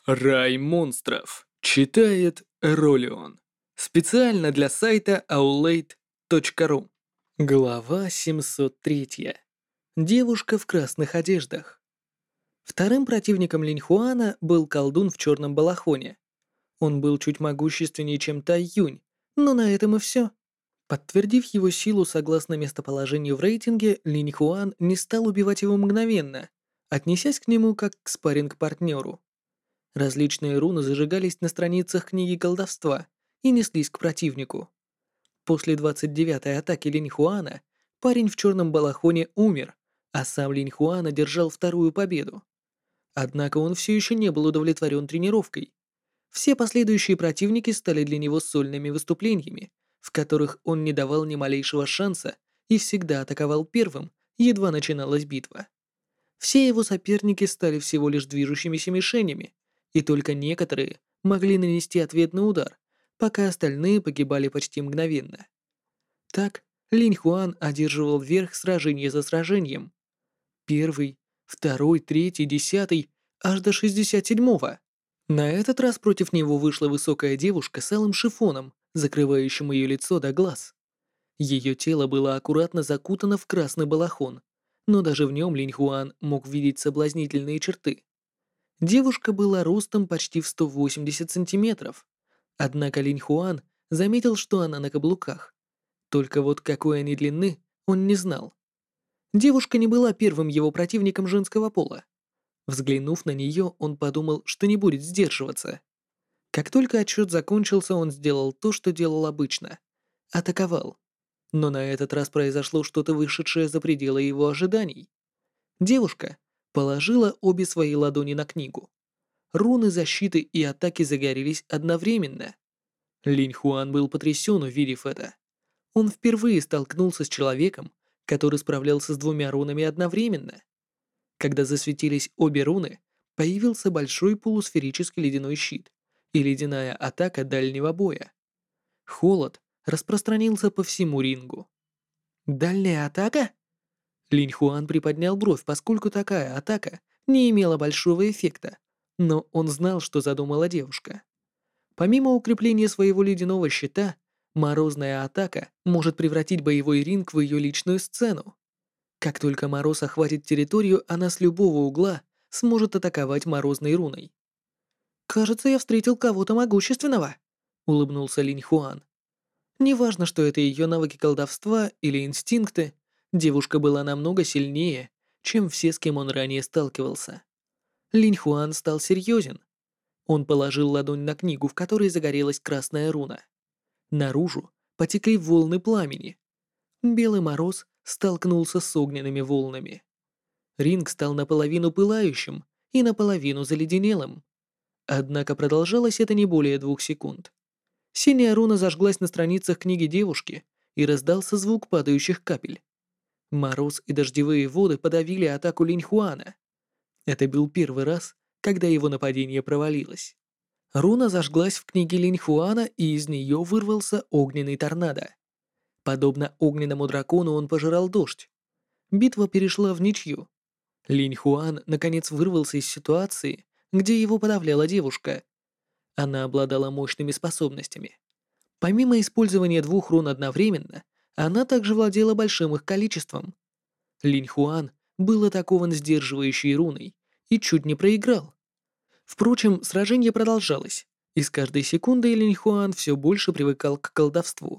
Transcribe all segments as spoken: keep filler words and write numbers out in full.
Рай монстров. Читает Ролион. Специально для сайта аулейт точка ру. Глава семьсот три. Девушка в красных одеждах. Вторым противником Линьхуана был колдун в черном балахоне. Он был чуть могущественнее, чем Тай Юнь, но на этом и все. Подтвердив его силу согласно местоположению в рейтинге, Линьхуан не стал убивать его мгновенно, отнесясь к нему как к спарринг-партнеру. Различные руны зажигались на страницах книги колдовства и неслись к противнику. После двадцать девятой атаки Линьхуана парень в черном балахоне умер, а сам Линьхуан одержал вторую победу. Однако он все еще не был удовлетворен тренировкой. Все последующие противники стали для него сольными выступлениями, в которых он не давал ни малейшего шанса и всегда атаковал первым, едва начиналась битва. Все его соперники стали всего лишь движущимися мишенями, и только некоторые могли нанести ответный удар, пока остальные погибали почти мгновенно. Так, Линь Хуан одерживал верх сражение за сражением. Первый, второй, третий, десятый, аж до шестьдесят седьмого. На этот раз против него вышла высокая девушка с алым шифоном, закрывающим ее лицо до глаз. Ее тело было аккуратно закутано в красный балахон, но даже в нем Линь Хуан мог видеть соблазнительные черты. Девушка была ростом почти в сто восемьдесят сантиметров. Однако Линь Хуан заметил, что она на каблуках. Только вот какой они длины, он не знал. Девушка не была первым его противником женского пола. Взглянув на нее, он подумал, что не будет сдерживаться. Как только отсчет закончился, он сделал то, что делал обычно. Атаковал. Но на этот раз произошло что-то вышедшее за пределы его ожиданий. Девушка положила обе свои ладони на книгу. Руны защиты и атаки загорелись одновременно. Линь Хуан был потрясен, увидев это. Он впервые столкнулся с человеком, который справлялся с двумя рунами одновременно. Когда засветились обе руны, появился большой полусферический ледяной щит и ледяная атака дальнего боя. Холод распространился по всему рингу. «Дальняя атака?» Линь Хуан приподнял бровь, поскольку такая атака не имела большого эффекта, но он знал, что задумала девушка. Помимо укрепления своего ледяного щита, морозная атака может превратить боевой ринг в ее личную сцену. Как только мороз охватит территорию, она с любого угла сможет атаковать морозной руной. «Кажется, я встретил кого-то могущественного», — улыбнулся Линь Хуан. Неважно, что это ее навыки колдовства или инстинкты, девушка была намного сильнее, чем все, с кем он ранее сталкивался. Линь Хуан стал серьезен. Он положил ладонь на книгу, в которой загорелась красная руна. Наружу потекли волны пламени. Белый мороз столкнулся с огненными волнами. Ринг стал наполовину пылающим и наполовину заледенелым. Однако продолжалось это не более двух секунд. Синяя руна зажглась на страницах книги девушки, и раздался звук падающих капель. Мороз и дождевые воды подавили атаку Линь Хуана. Это был первый раз, когда его нападение провалилось. Руна зажглась в книге Линь Хуана, и из нее вырвался огненный торнадо. Подобно огненному дракону он пожирал дождь. Битва перешла в ничью. Линь Хуан наконец вырвался из ситуации, где его подавляла девушка. Она обладала мощными способностями. Помимо использования двух рун одновременно, она также владела большим их количеством. Линь Хуан был атакован сдерживающей руной и чуть не проиграл. Впрочем, сражение продолжалось, и с каждой секундой Линь Хуан все больше привыкал к колдовству.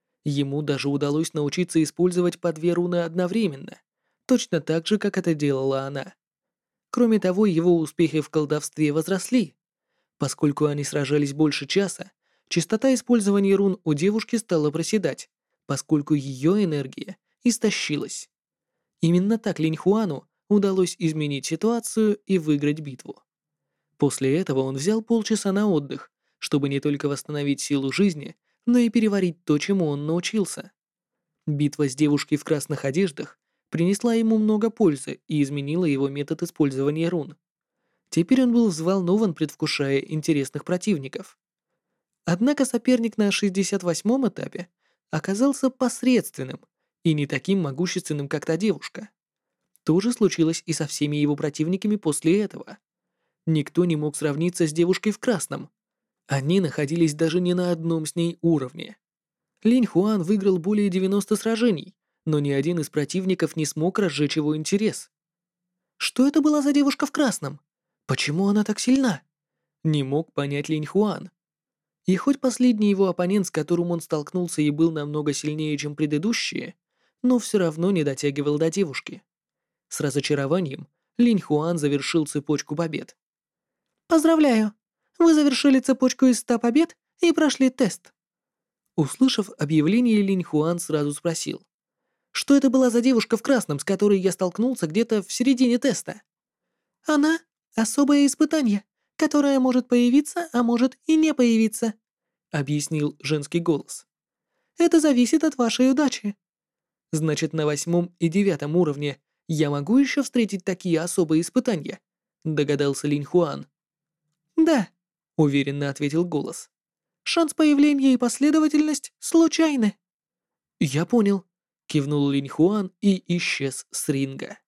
Ему даже удалось научиться использовать по две руны одновременно, точно так же, как это делала она. Кроме того, его успехи в колдовстве возросли. Поскольку они сражались больше часа, частота использования рун у девушки стала проседать, поскольку ее энергия истощилась. Именно так Линь Хуану удалось изменить ситуацию и выиграть битву. После этого он взял полчаса на отдых, чтобы не только восстановить силу жизни, но и переварить то, чему он научился. Битва с девушкой в красных одеждах принесла ему много пользы и изменила его метод использования рун. Теперь он был взволнован, предвкушая интересных противников. Однако соперник на шестьдесят восьмом этапе оказался посредственным и не таким могущественным, как та девушка. То же случилось и со всеми его противниками после этого. Никто не мог сравниться с девушкой в красном. Они находились даже не на одном с ней уровне. Линь Хуан выиграл более девяноста сражений, но ни один из противников не смог разжечь его интерес. Что это была за девушка в красном? Почему она так сильна? Не мог понять Линь Хуан. И хоть последний его оппонент, с которым он столкнулся, и был намного сильнее, чем предыдущие, но все равно не дотягивал до девушки. С разочарованием Линь Хуан завершил цепочку побед. «Поздравляю! Вы завершили цепочку из ста побед и прошли тест». Услышав объявление, Линь Хуан сразу спросил: «Что это была за девушка в красном, с которой я столкнулся где-то в середине теста?» «Она — особое испытание, которое может появиться, а может и не появиться», — объяснил женский голос. «Это зависит от вашей удачи». «Значит, на восьмом и девятом уровне я могу еще встретить такие особые испытания?» — догадался Линь Хуан. «Да», — уверенно ответил голос. «Шанс появления и последовательность случайны». «Я понял», — кивнул Линь Хуан и исчез с ринга.